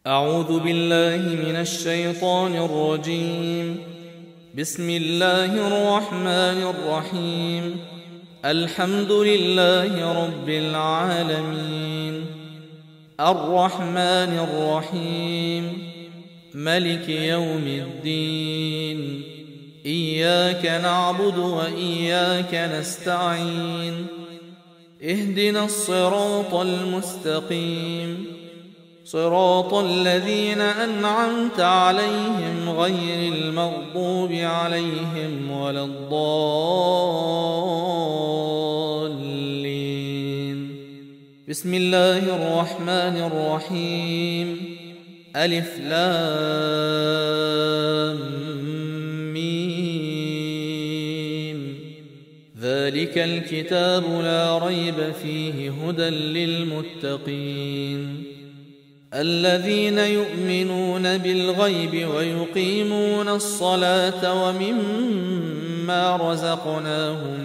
أعوذ بالله من الشيطان الرجيم. بسم الله الرحمن الرحيم. الحمد لله رب العالمين، الرحمن الرحيم، ملك يوم الدين. إياك نعبد وإياك نستعين. اهدنا الصراط المستقيم، صراط الذين أنعمت عليهم غير المغضوب عليهم ولا الضالين. بسم الله الرحمن الرحيم. ألف لام ميم. ذلك الكتاب لا ريب فيه هدى للمتقين، الذين يؤمنون بالغيب ويقيمون الصلاة ومما رزقناهم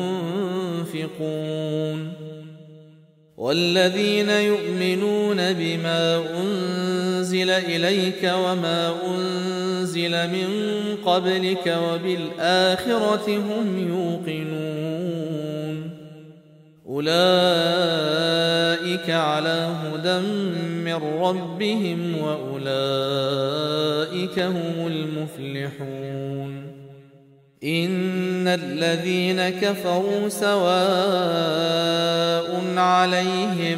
ينفقون، والذين يؤمنون بما أنزل إليك وما أنزل من قبلك وبالآخرة هم يوقنون. أولئك على هدى من ربهم وأولئك هم المفلحون. إن الذين كفروا سواء عليهم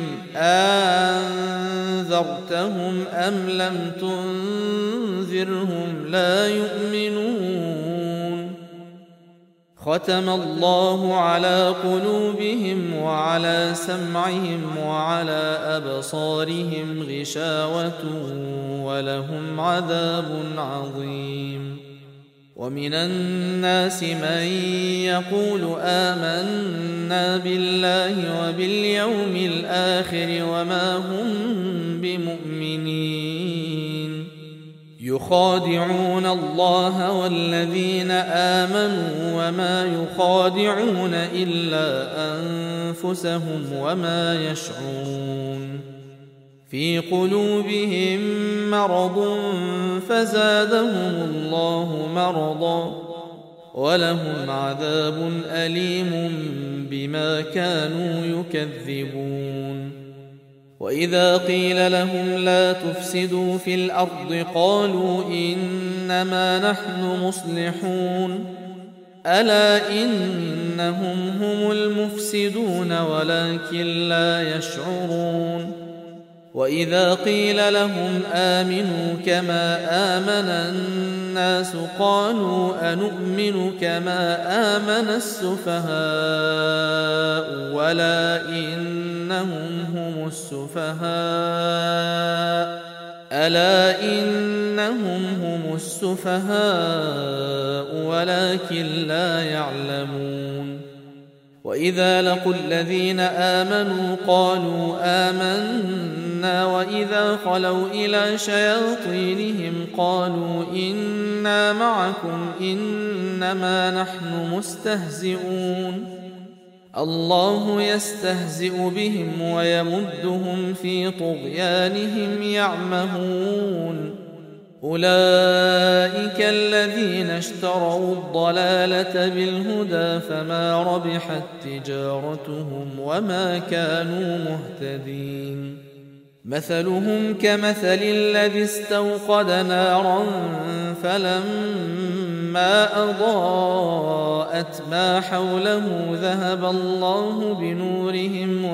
أنذرتهم أم لم تنذرهم لا يؤمنون. ختم الله على قلوبهم وعلى سمعهم وعلى أبصارهم غشاوة ولهم عذاب عظيم. ومن الناس من يقول آمنا بالله وباليوم الآخر وما هم بمؤمنين، يخادعون الله والذين آمنوا وما يخادعون إلا أنفسهم وما يشعرون. في قلوبهم مرض فزادهم الله مرضا ولهم عذاب أليم بما كانوا يكذبون. وإذا قيل لهم لا تفسدوا في الأرض قالوا إنما نحن مصلحون. ألا إنهم هم المفسدون ولكن لا يشعرون. وإذا قيل لهم آمنوا كما آمن الناس قالوا أنؤمن كما آمن السفهاء ألا إنهم هم السفهاء ولكن لا يعلمون. وإذا لقوا الذين آمنوا قالوا آمنا وإذا خلوا إلى شياطينهم قالوا إنا معكم إنما نحن مستهزئون. الله يستهزئ بهم ويمدهم في طغيانهم يعمهون. أولئك الذين اشتروا الضلالة بالهدى فما ربحت تجارتهم وما كانوا مهتدين. مثلهم كمثل الذي استوقد نارا فلما أضاءت ما حوله ذهب الله بنورهم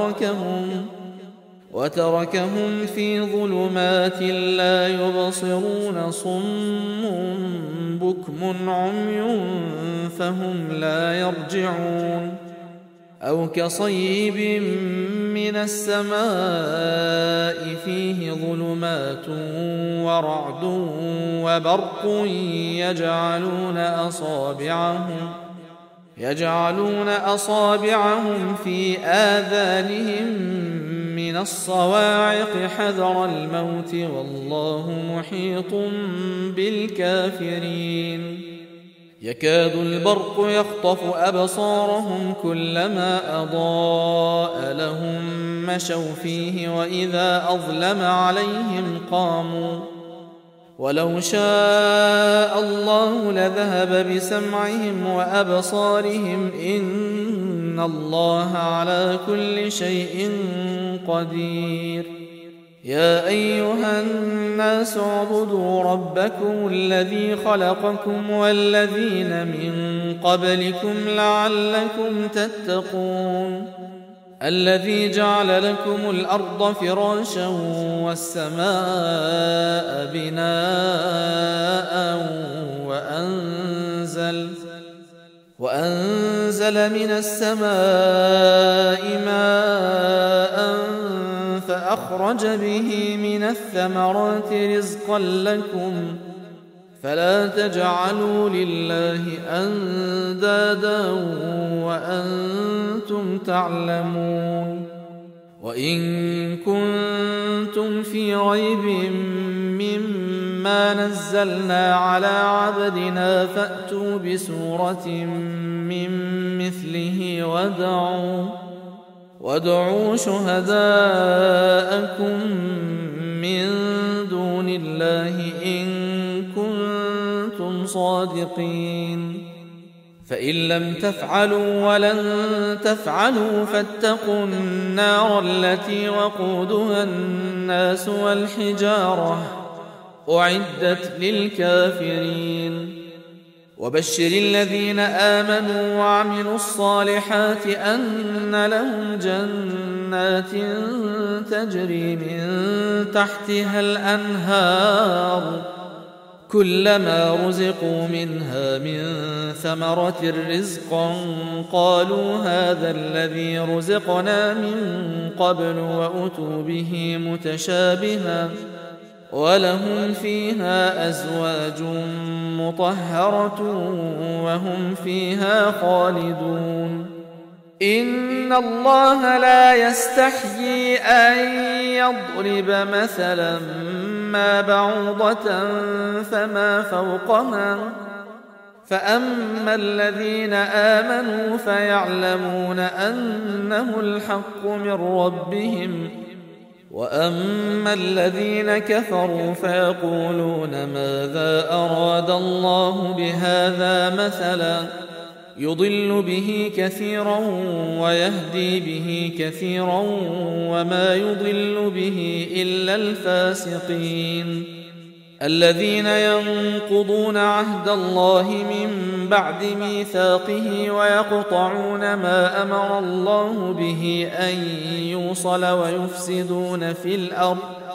وتركهم في ظلمات لا يبصرون صم بكم عمي فهم لا يرجعون. أو كصيب من السماء فيه ظلمات ورعد وبرق يجعلون أصابعهم في آذانهم من الصواعق حذر الموت والله محيط بالكافرين. يكاد البرق يخطف أبصارهم كلما أضاء لهم مشوا فيه وإذا أظلم عليهم قاموا ولو شاء الله لذهب بسمعهم وأبصارهم إن الله على كل شيء قدير يا أيها الناس اعبدوا ربكم الذي خلقكم والذين من قبلكم لعلكم تتقون الذي جعل لكم الأرض فراشا والسماء بناء وأنزل من السماء ماء فأخرج به من الثمرات رزقا لكم فلا تجعلوا لله أندادا وأنتم تعلمون وإن كنتم في ريب مما نزلنا على عبدنا فأتوا بسورة من مثله وادعوا شهداءكم من دون الله إن كنتم صادقين فإن لم تفعلوا ولن تفعلوا فاتقوا النار التي وقودها الناس والحجارة أعدت للكافرين وبشر الذين آمنوا وعملوا الصالحات أن لهم جنات تجري من تحتها الأنهار كلما رزقوا منها من ثمرة رزقا قالوا هذا الذي رزقنا من قبل وأتوا به متشابها ولهم فيها أزواج مطهرة وهم فيها خالدون إن الله لا يستحيي أن يضرب مثلا ما بعوضة فما فوقها فأما الذين آمنوا فيعلمون أنه الحق من ربهم وأما الذين كفروا فيقولون ماذا أراد الله بهذا مثلا يضل به كثيرا ويهدي به كثيرا وما يضل به إلا الفاسقين الذين ينقضون عهد الله من بعد ميثاقه ويقطعون ما أمر الله به أن يوصل ويفسدون في الأرض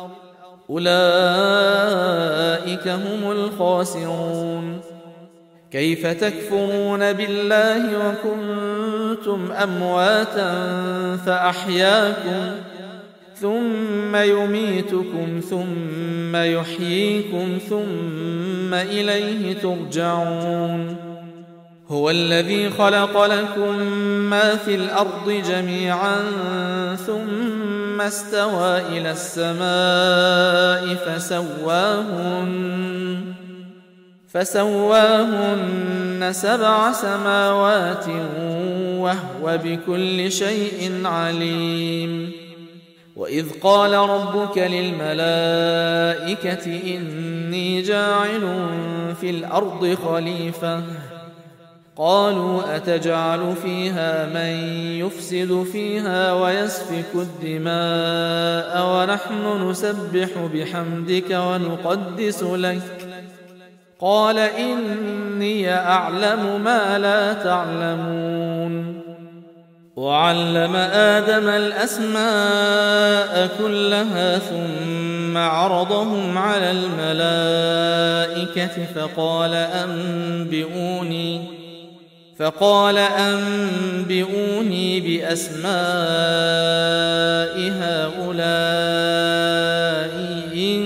أولئك هم الخاسرون كيف تكفرون بالله وكنتم أمواتا فأحياكم ثم يميتكم ثم يحييكم ثم إليه ترجعون هو الذي خلق لكم ما في الأرض جميعا ثم استوى إلى السماء فسواهن 7 سماوات وهو بكل شيء عليم وإذ قال ربك للملائكة إني جاعل في الأرض خليفة قالوا أتجعل فيها من يفسد فيها ويسفك الدماء ونحن نسبح بحمدك ونقدس لك قال إني أعلم ما لا تعلمون وعلم آدم الأسماء كلها ثم عرضهم على الملائكة فقال أنبئوني بأسماء هؤلاء إن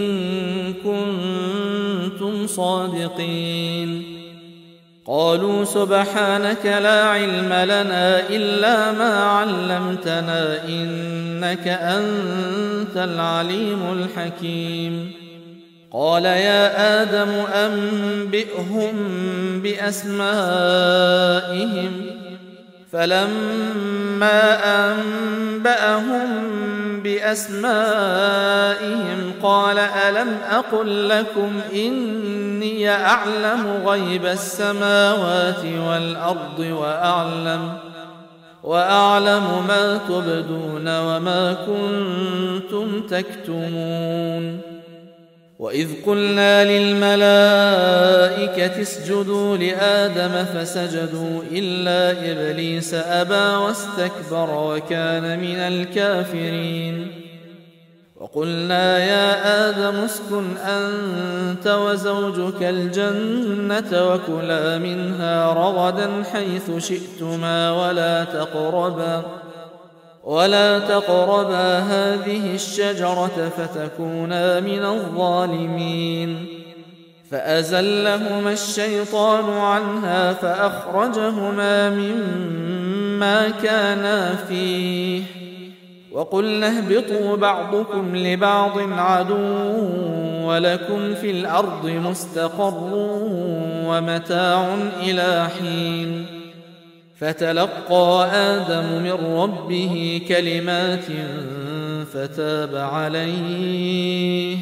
كنتم صادقين قالوا سبحانك لا علم لنا إلا ما علمتنا إنك أنت العليم الحكيم قال يا آدم أنبئهم بأسمائهم فلما أنبأهم بأسمائهم قال ألم أقل لكم إني أعلم غيب السماوات والأرض وأعلم ما تبدون وما كنتم تكتمون وإذ قلنا للملائكة اسجدوا لآدم فسجدوا إلا إبليس أبى واستكبر وكان من الكافرين وقلنا يا آدم اسكن أنت وزوجك الجنة وكلا منها رغدا حيث شئتما ولا تقربا هذه الشجرة فتكونا من الظالمين فأزلهما الشيطان عنها فأخرجهما مما كانا فيه وقلنا اهبطوا بعضكم لبعض عدو ولكم في الأرض مستقر ومتاع إلى حين فتلقى آدم من ربه كلمات فتاب عليه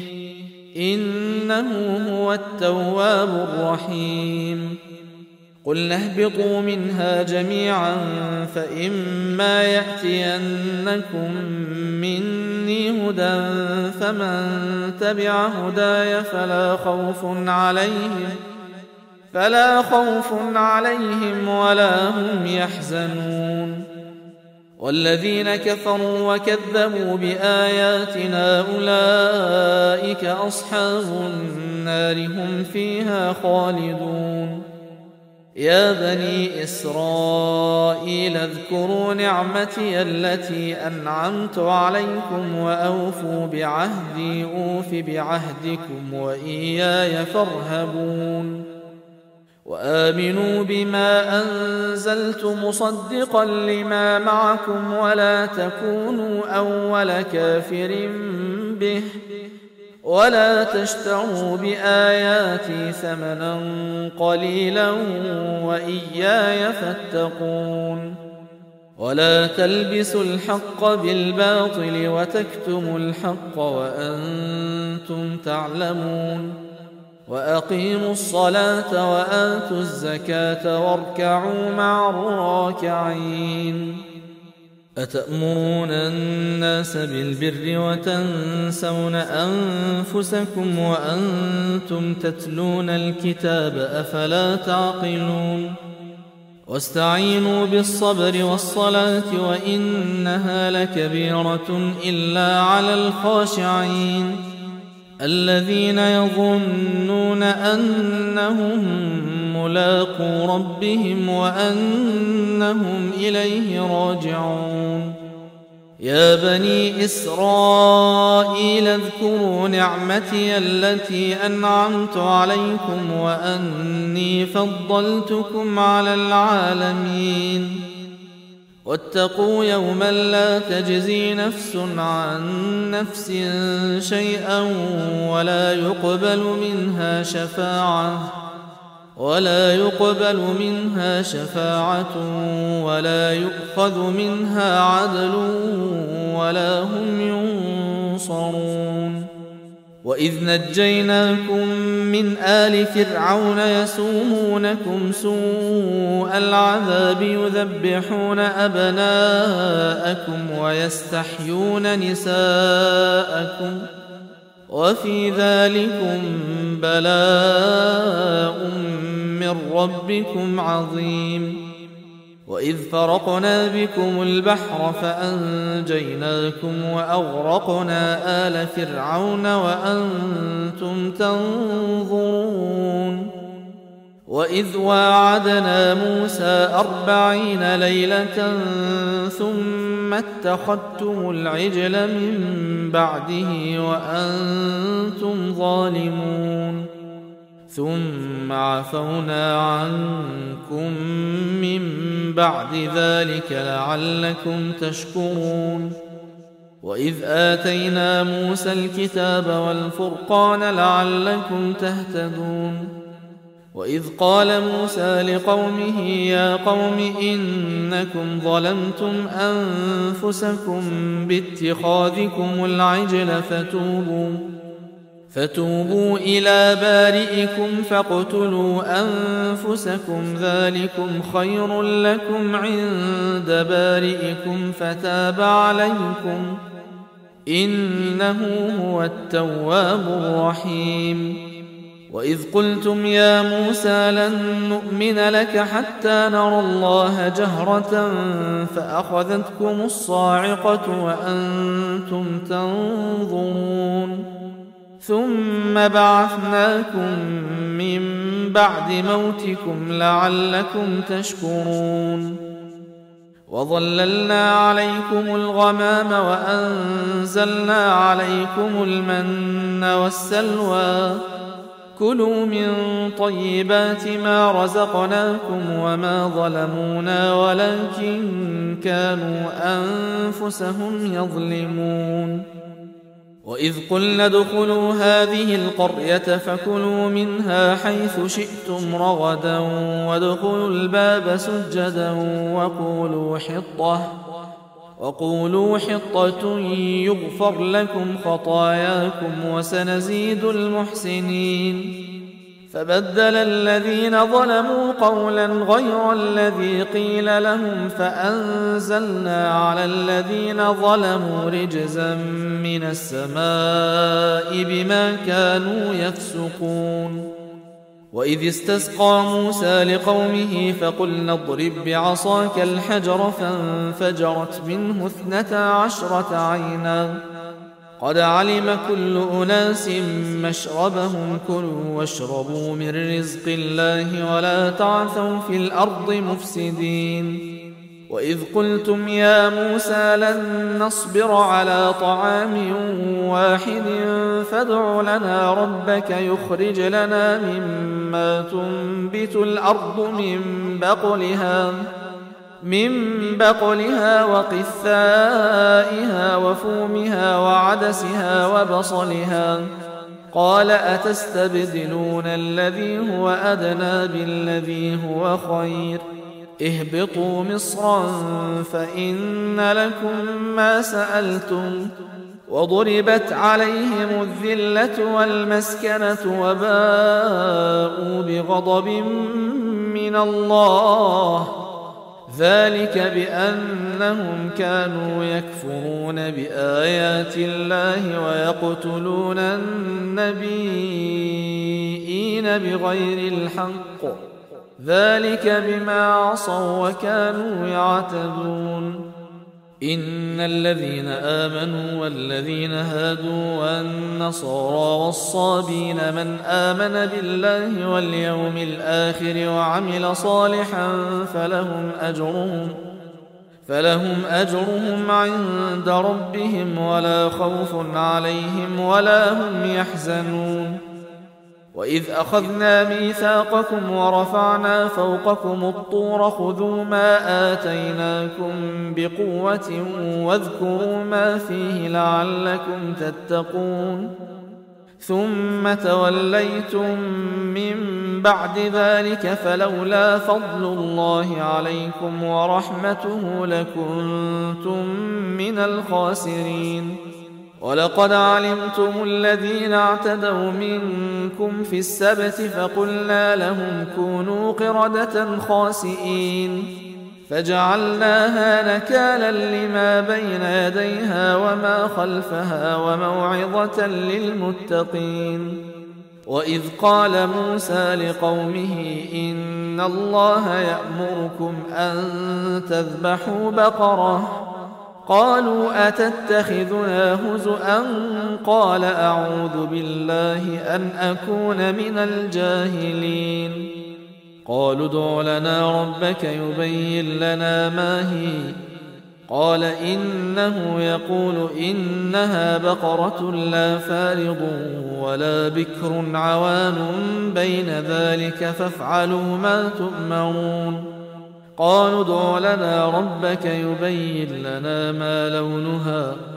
إنه هو التواب الرحيم قلنا اهبطوا منها جميعا فإما يأتينكم مني هدى فمن تبع هداي فلا خوف عليهم ولا هم يحزنون والذين كفروا وكذبوا بآياتنا أولئك أصحاب النار هم فيها خالدون يا بني إسرائيل اذكروا نعمتي التي أنعمت عليكم وأوفوا بعهدي أوف بعهدكم وإياي فارهبون وآمنوا بما أنزلت مصدقا لما معكم ولا تكونوا أول كافر به ولا تشتروا بآياتي ثمنا قليلا وإياي فاتقون ولا تلبسوا الحق بالباطل وتكتموا الحق وأنتم تعلمون وأقيموا الصلاة وآتوا الزكاة واركعوا مع الراكعين أتأمرون الناس بالبر وتنسون أنفسكم وأنتم تتلون الكتاب أفلا تعقلون واستعينوا بالصبر والصلاة وإنها لكبيرة إلا على الخاشعين الذين يظنون أنهم ملاقو ربهم وأنهم إليه راجعون يا بني إسرائيل اذكروا نعمتي التي أنعمت عليكم وأني فضلتكم على العالمين واتقوا يوما لا تجزي نفس عن نفس شيئا ولا يقبل منها شفاعة ولا يؤخذ منها عدل ولا هم ينصرون وإذ نجيناكم من آل فرعون يسومونكم سوء العذاب يذبحون أبناءكم ويستحيون نساءكم وفي ذلكم بلاء من ربكم عظيم وإذ فرقنا بكم البحر فأنجيناكم وأغرقنا آل فرعون وأنتم تنظرون وإذ واعدنا موسى 40 ليلة ثم اتخذتم العجل من بعده وأنتم ظالمون ثم عفونا عنكم من بعد ذلك لعلكم تشكرون وإذ آتينا موسى الكتاب والفرقان لعلكم تهتدون وإذ قال موسى لقومه يا قوم إنكم ظلمتم أنفسكم باتخاذكم العجل فتوبوا إلى بارئكم فاقتلوا أنفسكم ذلكم خير لكم عند بارئكم فتاب عليكم إنه هو التواب الرحيم وإذ قلتم يا موسى لن نؤمن لك حتى نرى الله جهرة فأخذتكم الصاعقة وأنتم تنظرون ثم بعثناكم من بعد موتكم لعلكم تشكرون وظللنا عليكم الغمام وأنزلنا عليكم المن والسلوى كلوا من طيبات ما رزقناكم وما ظلمونا ولكن كانوا أنفسهم يظلمون وإذ قلنا ادخلوا هذه القرية فكلوا منها حيث شئتم رغدا وادخلوا الباب سجدا وقولوا حطة يغفر لكم خطاياكم وسنزيد المحسنين فبدل الذين ظلموا قولا غير الذي قيل لهم فأنزلنا على الذين ظلموا رجزا من السماء بما كانوا يفسقون وإذ استسقى موسى لقومه فقلنا اضرب بعصاك الحجر فانفجرت منه 12 عينا قد علم كل أناس مشربهم كلوا واشربوا من رزق الله ولا تعثوا في الأرض مفسدين وإذ قلتم يا موسى لن نصبر على طعام واحد فادع لنا ربك يخرج لنا مما تنبت الأرض من بقلها وقثائها وفومها وعدسها وبصلها قال أتستبدلون الذي هو أدنى بالذي هو خير اهبطوا مصرا فإن لكم ما سألتم وضربت عليهم الذلة والمسكنة وباءوا بغضب من الله ذلك بأنهم كانوا يكفرون بآيات الله ويقتلون النبيين بغير الحق ذلك بما عصوا وكانوا يعتدون إن الذين آمنوا والذين هادوا والنصارى والصابين من آمن بالله واليوم الآخر وعمل صالحا فلهم أجرهم عند ربهم ولا خوف عليهم ولا هم يحزنون وإذ أخذنا ميثاقكم ورفعنا فوقكم الطور خذوا ما آتيناكم بقوة واذكروا ما فيه لعلكم تتقون ثم توليتم من بعد ذلك فلولا فضل الله عليكم ورحمته لكنتم من الخاسرين ولقد علمتم الذين اعتدوا منكم في السبت فقلنا لهم كونوا قردة خاسئين فجعلناها نكالا لما بين يديها وما خلفها وموعظة للمتقين وإذ قال موسى لقومه إن الله يأمركم أن تذبحوا بقرة قالوا أتتخذنا هزؤا قال أعوذ بالله أن أكون من الجاهلين قالوا ادع لنا ربك يبين لنا ما هي قال إنه يقول إنها بقرة لا فارض ولا بكر عوان بين ذلك فافعلوا ما تؤمرون قالوا ادع لنا ربك يبين لنا ما لونها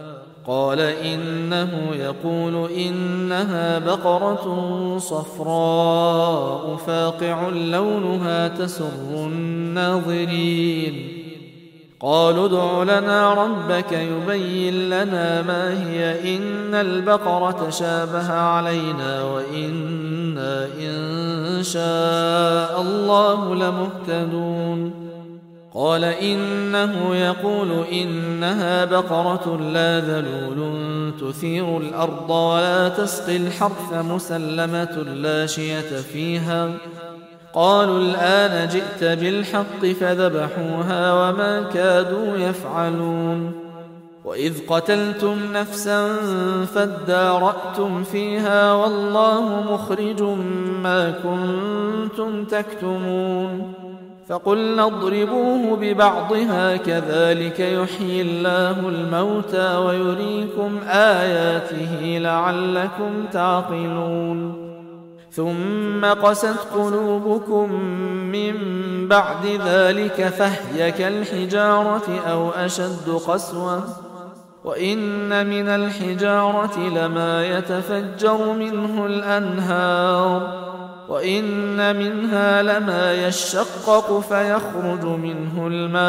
قال إنه يقول إنها بقرة صفراء فاقع لونها تسر الناظرين. قالوا ادع لنا ربك يبين لنا ما هي إن البقرة شابه علينا وإنا إن شاء الله لمهتدون. قال إنه يقول إنها بقرة لا ذلول تثير الأرض ولا تسقي الحرث مسلمة لا شية فيها. قالوا الآن جئت بالحق فذبحوها وما كادوا يفعلون. وإذ قتلتم نفسا فادارأتم فيها والله مخرج ما كنتم تكتمون. فقلنا اضربوه ببعضها كذلك يحيي الله الموتى ويريكم آياته لعلكم تعقلون. ثم قست قلوبكم من بعد ذلك فهي كالحجارة أو أشد قسوة. وإن من الحجارة لما يتفجر منه الأنهار وإن منها لما يشقق فيخرج منه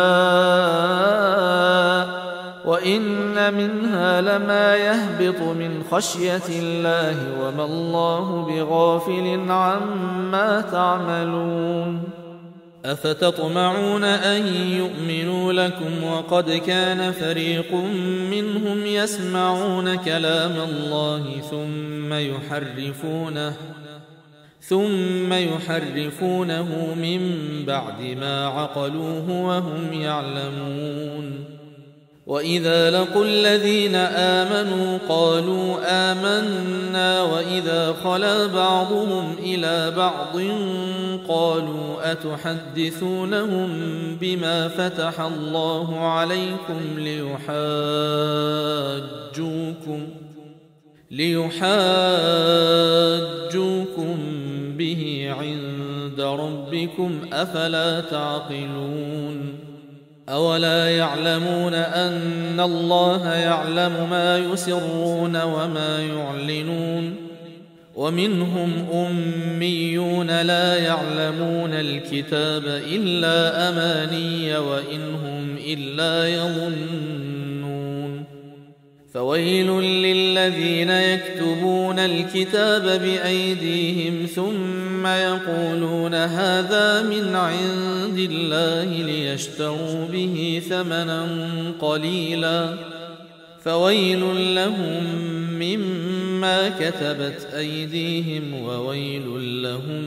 الماء وإن منها لما يهبط من خشية الله وما الله بغافل عما تعملون. أفتطمعون أن يؤمنوا لكم وقد كان فريق منهم يسمعون كلام الله ثم يحرفونه من بعد ما عقلوه وهم يعلمون. وإذا لقوا الذين آمنوا قالوا آمنا وإذا خلا بعضهم إلى بعض قالوا أتحدثونهم بما فتح الله عليكم ليحاجوكم به عند ربكم أفلا تعقلون. أولا يعلمون أن الله يعلم ما يسرون وما يعلنون. ومنهم أميون لا يعلمون الكتاب إلا أماني وإن هم إلا يظنون. فويل للذين يكتبون الكتاب بأيديهم ثم يقولون هذا من عند الله ليشتروا به ثمنا قليلا فويل لهم مما كتبت أيديهم وويل لهم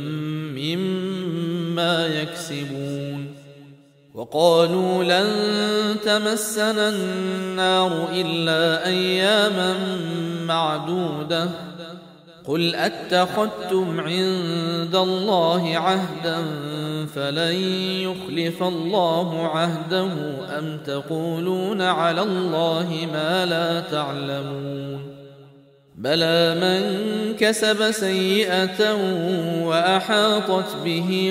مما يكسبون. وقالوا لن تمسنا النار إلا أياما معدودة قل أتخذتم عند الله عهدا فلن يخلف الله عهده أم تقولون على الله ما لا تعلمون. بلى من كسب سيئة وأحاطت به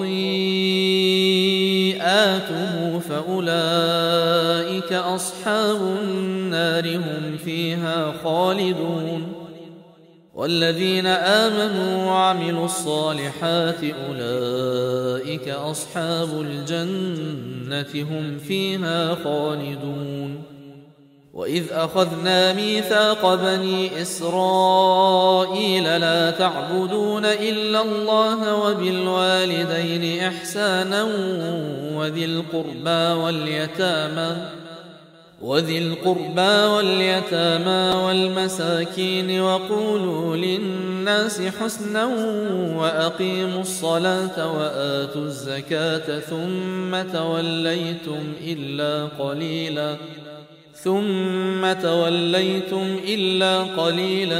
خطيئاته فأولئك أصحاب النار هم فيها خالدون. والذين آمنوا وعملوا الصالحات أولئك أصحاب الجنة هم فيها خالدون. وإذ أخذنا ميثاق بني إسرائيل لا تعبدون إلا الله وبالوالدين إحسانا وذي القربى واليتامى والمساكين وقولوا للناس حسنا وأقيموا الصلاة وآتوا الزكاة ثم توليتم إلا قليلا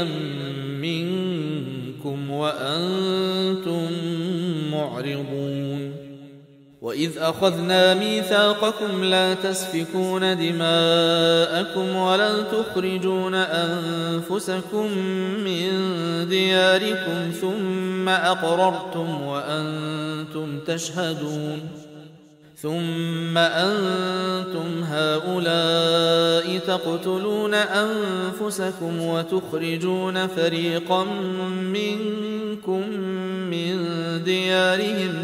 منكم وأنتم معرضون. وإذ أخذنا ميثاقكم لا تسفكون دماءكم ولا تخرجون أنفسكم من دياركم ثم أقررتم وأنتم تشهدون. ثم أنتم هؤلاء تقتلون أنفسكم وتخرجون فريقا منكم من ديارهم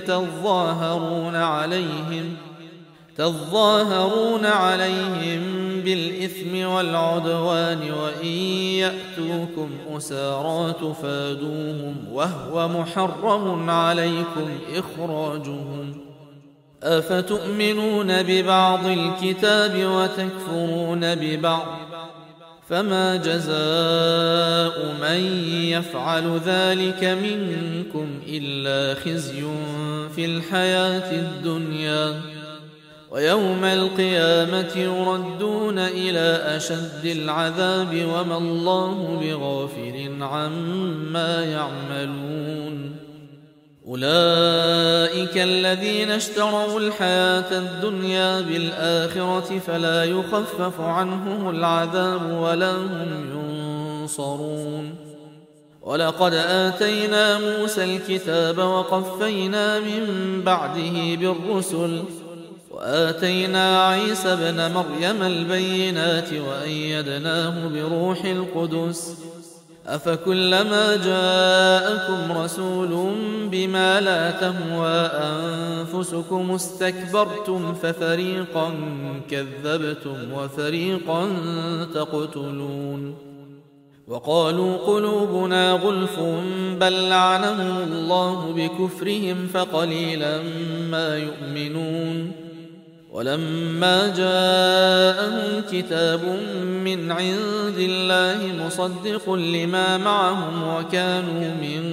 تظاهرون عليهم بالإثم والعدوان وإن يأتوكم أسارى تفادوهم وهو محرم عليكم إخراجهم أفتؤمنون ببعض الكتاب وتكفرون ببعض فما جزاء من يفعل ذلك منكم إلا خزي في الحياة الدنيا ويوم القيامة يردون إلى أشد العذاب وما الله بغافل عما يعملون أولئك الذين اشتروا الحياة الدنيا بالآخرة فلا يخفف عنهم العذاب ولا هم ينصرون ولقد آتينا موسى الكتاب وقفينا من بعده بالرسل وآتينا عيسى ابن مريم البينات وأيدناه بروح القدس أفكلما جاءكم رسول بما لا تهوى أنفسكم استكبرتم ففريقا كذبتم وفريقا تقتلون وقالوا قلوبنا غلف بل لعنهم الله بكفرهم فقليلا ما يؤمنون ولما جاءهم كتاب من عند الله مصدق لما معهم وكانوا من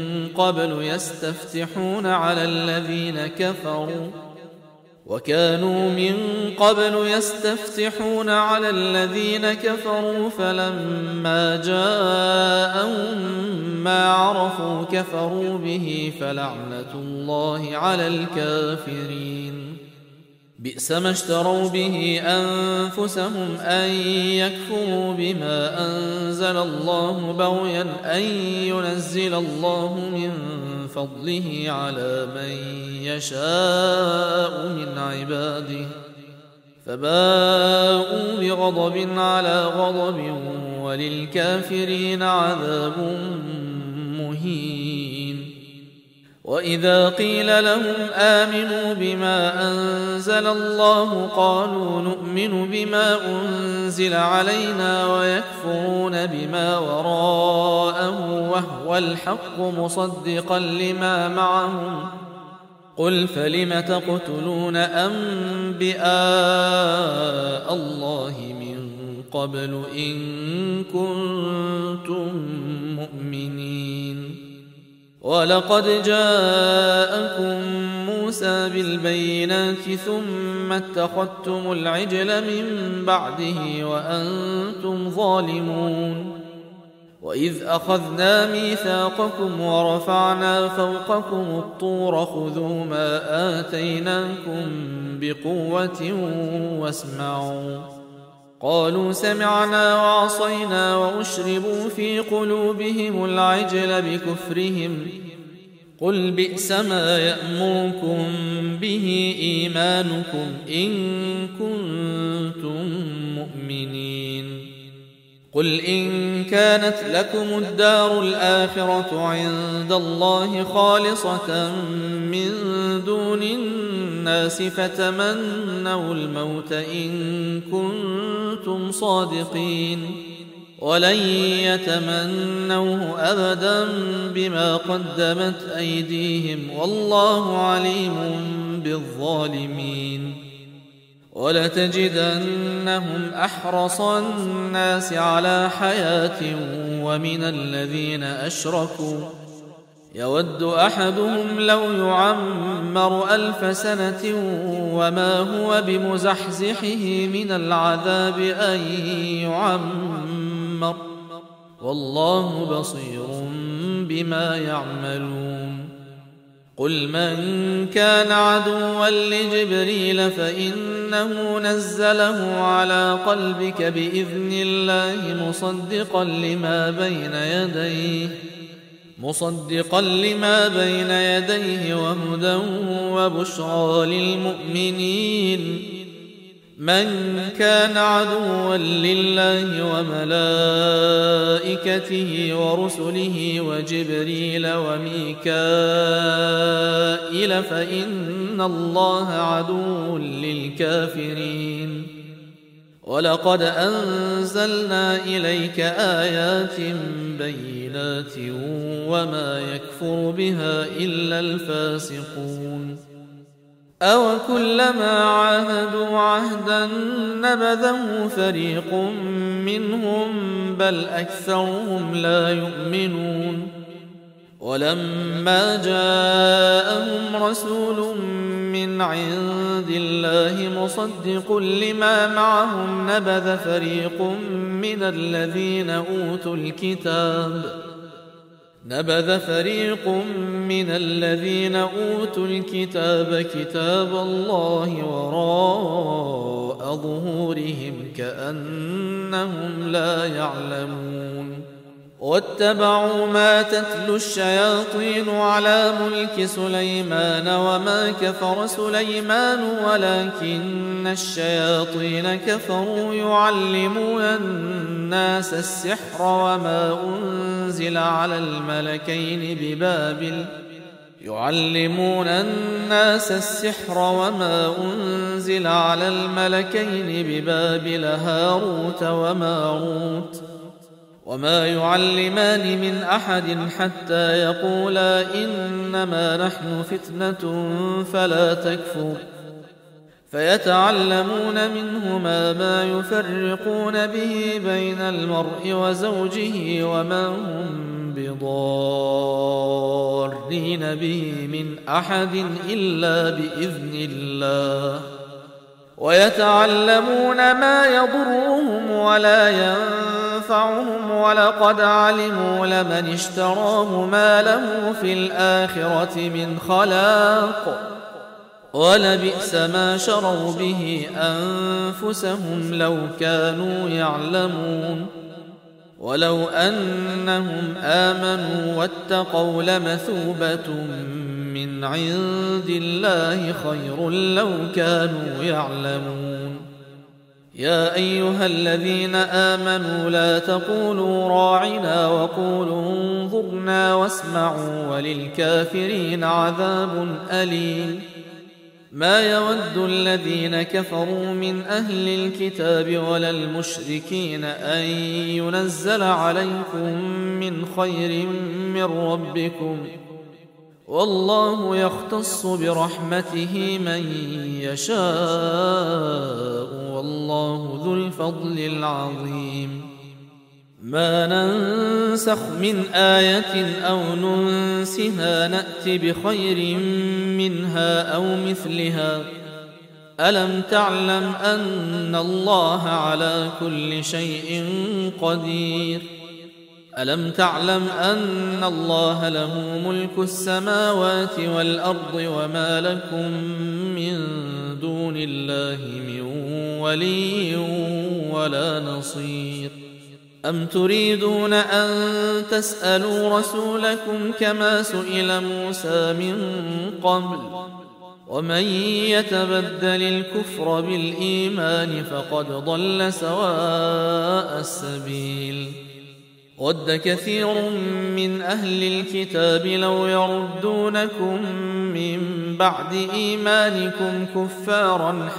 قبل يستفتحون على الذين كفروا فلما جاءهم ما عرفوا كفروا به فلعنة الله على الكافرين بئس ما اشتروا به أنفسهم أن يكفروا بما أنزل الله بغيا أن ينزل الله من فضله على من يشاء من عباده فباءوا بغضب على غضب وللكافرين عذاب مهين وإذا قيل لهم آمنوا بما أنزل الله قالوا نؤمن بما أنزل علينا ويكفرون بما وراءه وهو الحق مصدقا لما معهم قل فلم تقتلون أنبياء الله من قبل إن كنتم مؤمنين ولقد جاءكم موسى بالبينات ثم اتخذتم العجل من بعده وأنتم ظالمون وإذ أخذنا ميثاقكم ورفعنا فوقكم الطور خذوا ما آتيناكم بقوة واسمعوا قالوا سمعنا وعصينا وأشربوا في قلوبهم العجل بكفرهم قل بئس ما يأمركم به إيمانكم إن كنتم مؤمنين قل إن كانت لكم الدار الآخرة عند الله خالصة من دون الناس فتمنوا الموت إن كنتم صادقين ولن يتمنوه أبدا بما قدمت أيديهم والله عليم بالظالمين ولتجدنهم أحرص الناس على حياة ومن الذين أشركوا يود أحدهم لو يعمر 1000 سنة وما هو بمزحزحه من العذاب أن يعمر والله بصير بما يعملون قل من كان عدوا لجبريل فإنه نزله على قلبك بإذن الله مصدقا لما بين يديه مصدقا لما بين يديه وهدى وبشرى للمؤمنين. من كان عدوا لله وملائكته ورسله وجبريل وميكائيل فإن الله عدو للكافرين. ولقد أنزلنا إليك آيات بينات وما يكفر بها إلا الفاسقون. أوكلما عاهدوا عهدا نبذه فريق منهم بل أكثرهم لا يؤمنون. ولما جاءهم رسول من عند الله مصدق لما معهم نبذ فريق من الذين أوتوا الكتاب كتاب الله وراء ظهورهم كأنهم لا يعلمون. واتبعوا ما تتلو الشياطين على ملك سليمان وما كفر سليمان ولكن الشياطين كفروا يعلمون الناس السحر وما أنزل على الملكين ببابل هاروت وماروت وما يعلمان من أحد حتى يقولا إنما نحن فتنة فلا تكفر. فيتعلمون منهما ما يفرقون به بين المرء وزوجه وما هم بضارين به من أحد إلا بإذن الله. ويتعلمون ما يضرهم ولا ينفعهم ولقد علموا لمن اشتراه ما له في الآخرة من خلاق ولبئس ما شروا به أنفسهم لو كانوا يعلمون. ولو أنهم آمنوا واتقوا لمثوبة من عند الله خير لو كانوا يعلمون. يا أيها الذين آمنوا لا تقولوا راعنا وقولوا انظرنا واسمعوا وللكافرين عذاب أليم. ما يود الذين كفروا من أهل الكتاب ولا المشركين أن ينزل عليكم من خير من ربكم والله يختص برحمته من يشاء والله ذو الفضل العظيم. ما ننسخ من آية أو ننسها نأت بخير منها أو مثلها. ألم تعلم أن الله على كل شيء قدير. ألم تعلم أن الله له ملك السماوات والأرض وما لكم من دون الله من ولي ولا نصير. أم تريدون أن تسألوا رسولكم كما سئل موسى من قبل ومن يتبدل الكفر بالإيمان فقد ضل سواء السبيل. ود كثير من أهل الكتاب لو يردونكم من بعد إيمانكم كفارا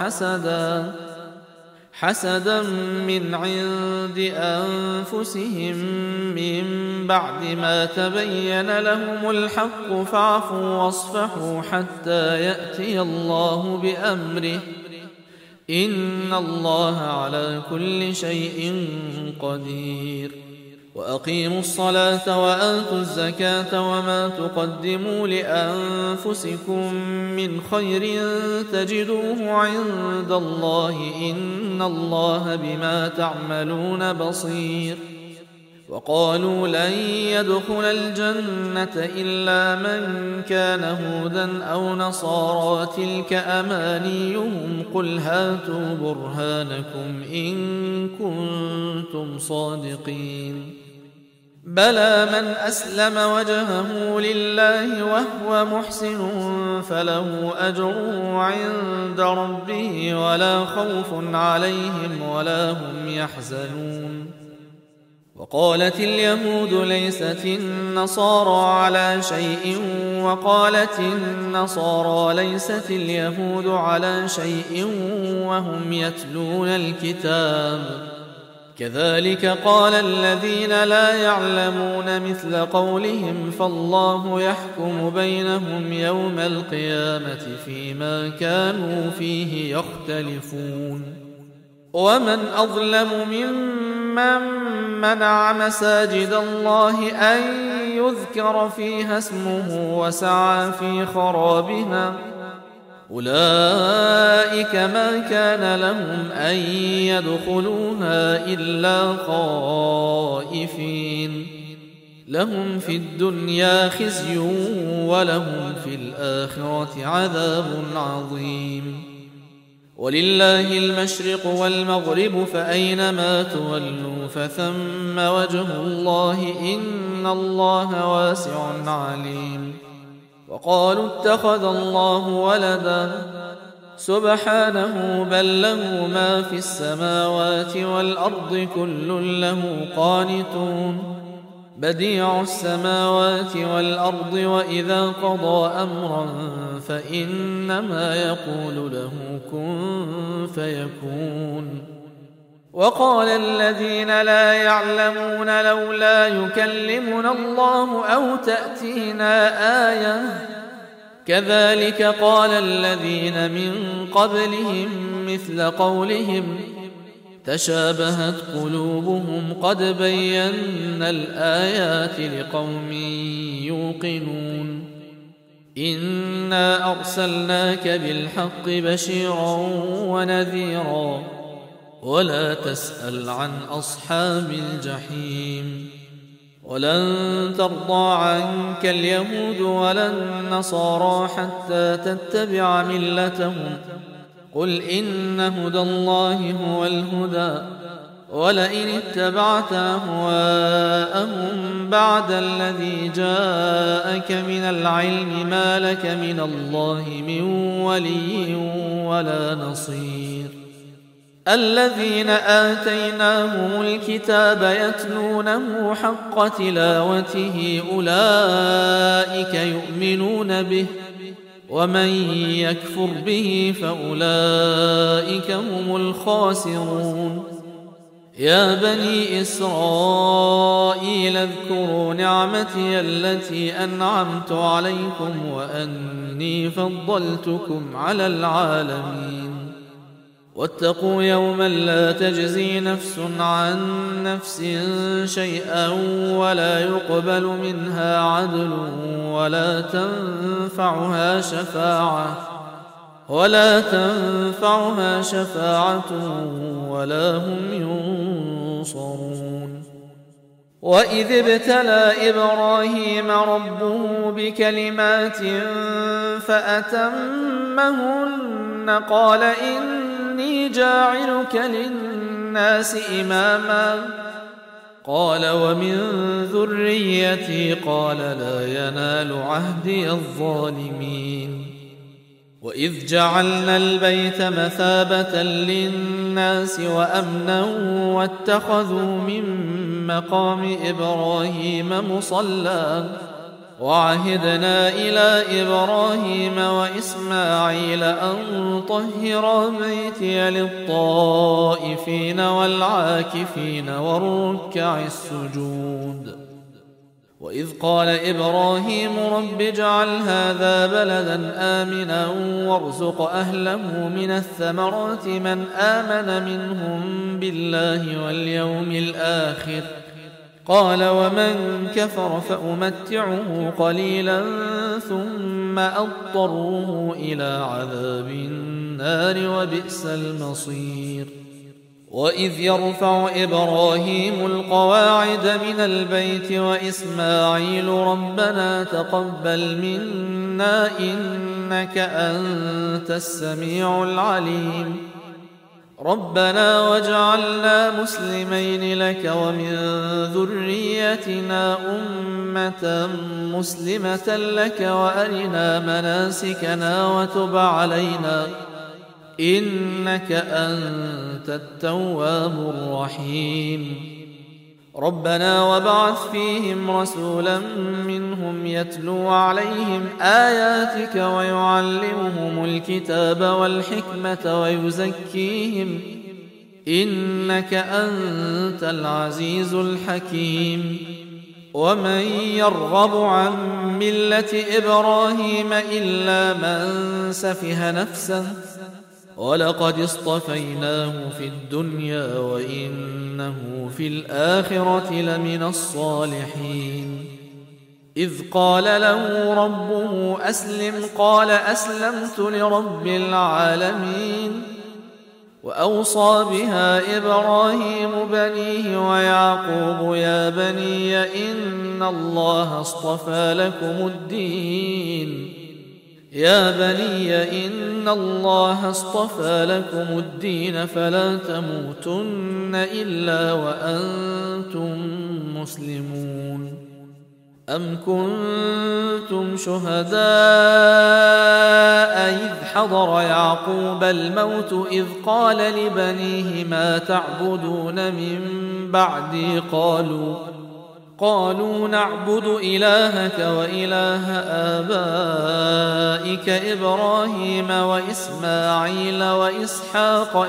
حسدا من عند أنفسهم من بعد ما تبين لهم الحق فاعفوا واصفحوا حتى يأتي الله بأمره إن الله على كل شيء قدير. وأقيموا الصلاة وآتوا الزكاة وما تقدموا لأنفسكم من خير تجدوه عند الله إن الله بما تعملون بصير. وقالوا لن يدخل الجنة إلا من كان هودا أو نصارى تلك أمانيهم قل هاتوا برهانكم إن كنتم صادقين. بلى من أسلم وجهه لله وهو محسن فله أجره عند ربه ولا خوف عليهم ولا هم يحزنون. وقالت اليهود ليست النصارى على شيء وقالت النصارى ليست اليهود على شيء وهم يتلون الكتاب كذلك قال الذين لا يعلمون مثل قولهم فالله يحكم بينهم يوم القيامة فيما كانوا فيه يختلفون. ومن أظلم ممن منع مساجد الله أن يذكر فيها اسمه وسعى في خرابها أولئك ما كان لهم أن يدخلوها إلا خائفين لهم في الدنيا خزي ولهم في الآخرة عذاب عظيم. ولله المشرق والمغرب فأينما تولوا فثم وجه الله إن الله واسع عليم. وقالوا اتخذ الله ولدا سبحانه بل له ما في السماوات والأرض كل له قانتون بديع السماوات والأرض وإذا قضى أمرا فإنما يقول له كن فيكون. وقال الذين لا يعلمون لولا يكلمنا الله أو تأتينا آية كذلك قال الذين من قبلهم مثل قولهم تشابهت قلوبهم قد بينا الآيات لقوم يوقنون. إنا أرسلناك بالحق بشيرا ونذيرا ولا تسأل عن أصحاب الجحيم. ولن ترضى عنك اليهود ولا النصارى حتى تتبع ملتهم قل إن هدى الله هو الهدى ولئن اتبعت أهواءهم بعد الذي جاءك من العلم ما لك من الله من ولي ولا نصير. الذين آتيناهم الكتاب يتلونه حق تلاوته أولئك يؤمنون به ومن يكفر به فأولئك هم الخاسرون. يا بني إسرائيل اذكروا نعمتي التي أنعمت عليكم وأني فضلتكم على العالمين. واتقوا يوما لا تجزي نفس عن نفس شيئا ولا يقبل منها عدل ولا تنفعها شفاعة ولا هم ينصرون. وإذ ابتلى إبراهيم ربه بكلمات فأتمهن قال إني جاعلك للناس إماما قال ومن ذريتي قال لا ينال عهدي الظالمين. وإذ جعلنا البيت مثابة للناس وأمنا واتخذوا من مقام إبراهيم مصلى وعهدنا إلى إبراهيم وإسماعيل أن طهرا بيتي للطائفين والعاكفين والركع السجود. وإذ قال إبراهيم رب اجعل هذا بلدا آمنا وارزق أهله من الثمرات من آمن منهم بالله واليوم الآخر قال ومن كفر فأمتعه قليلا ثم أضطروه إلى عذاب النار وبئس المصير. وإذ يرفع إبراهيم القواعد من البيت وإسماعيل ربنا تقبل منا إنك أنت السميع العليم ربنا واجعلنا مسلمين لك ومن ذريتنا أمة مسلمة لك وأرنا مناسكنا وتب علينا إنك أنت التواب الرحيم ربنا وابعث فيهم رسولا منهم يتلو عليهم آياتك ويعلمهم الكتاب والحكمة ويزكيهم إنك أنت العزيز الحكيم ومن يرغب عن ملة إبراهيم إلا من سفه نفسه ولقد اصطفيناه في الدنيا وإنه في الآخرة لمن الصالحين إذ قال له ربه أسلم قال أسلمت لرب العالمين وأوصى بها إبراهيم بنيه ويعقوب يا بني إن الله اصطفى لكم الدين فلا تموتن إلا وأنتم مسلمون أم كنتم شهداء إذ حضر يعقوب الموت إذ قال لبنيه ما تعبدون من بعدي قالوا نعبد إلهك وإله آبائك إبراهيم وإسماعيل وإسحاق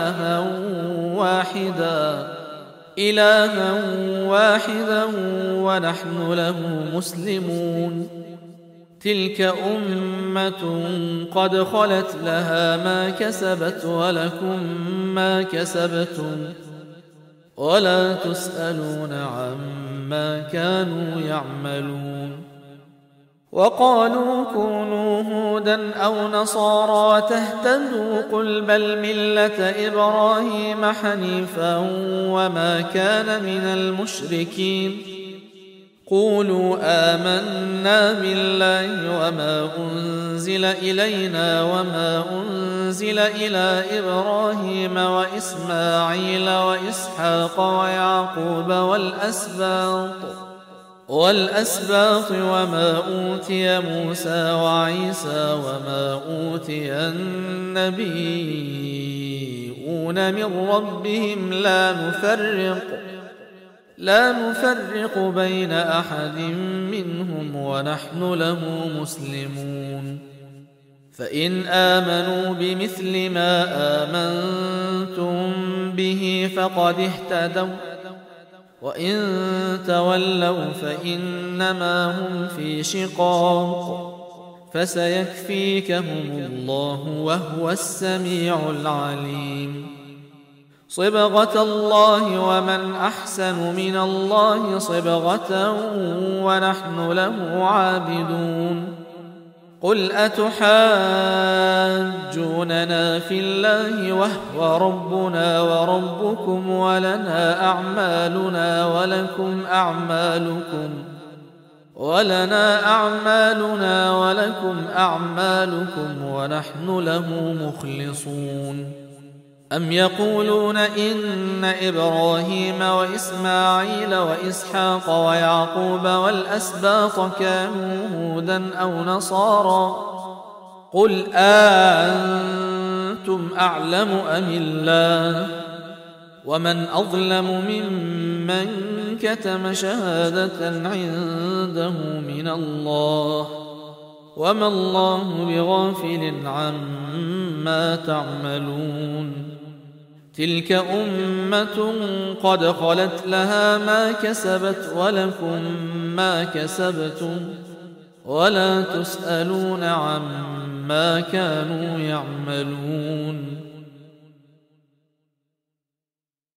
إلها واحدا ونحن له مسلمون تلك أمة قد خلت لها ما كسبت ولكم ما كسبتم ولا تسألون عما كانوا يعملون وقالوا كونوا هودا أو نصارى تهتدوا قل بل ملة إبراهيم حنيفا وما كان من المشركين قولوا آمنا بالله وما أنزل إلينا وما أنزل إلى إبراهيم وإسماعيل وإسحاق ويعقوب والأسباط وما أوتي موسى وعيسى وما أوتي النبيون من ربهم لا نفرق بين أحد منهم ونحن له مسلمون فإن آمنوا بمثل ما آمنتم به فقد اهتدوا وإن تولوا فإنما هم في شقاق فسيكفيكهم الله وهو السميع العليم صبغة الله ومن أحسن من الله صبغة ونحن له عابدون قل أتحاجوننا في الله وهو ربنا وربكم ولنا أعمالنا ولكم أعمالكم ونحن له مخلصون أم يقولون إن إبراهيم وإسماعيل وإسحاق ويعقوب والأسباط كانوا هودا أو نصارى قل أأنتم أعلم أم الله ومن أظلم ممن كتم شهادة عنده من الله وما الله بغافل عما تعملون تلك أمة قد خلت لها ما كسبت ولكم ما كسبتم ولا تسألون عما كانوا يعملون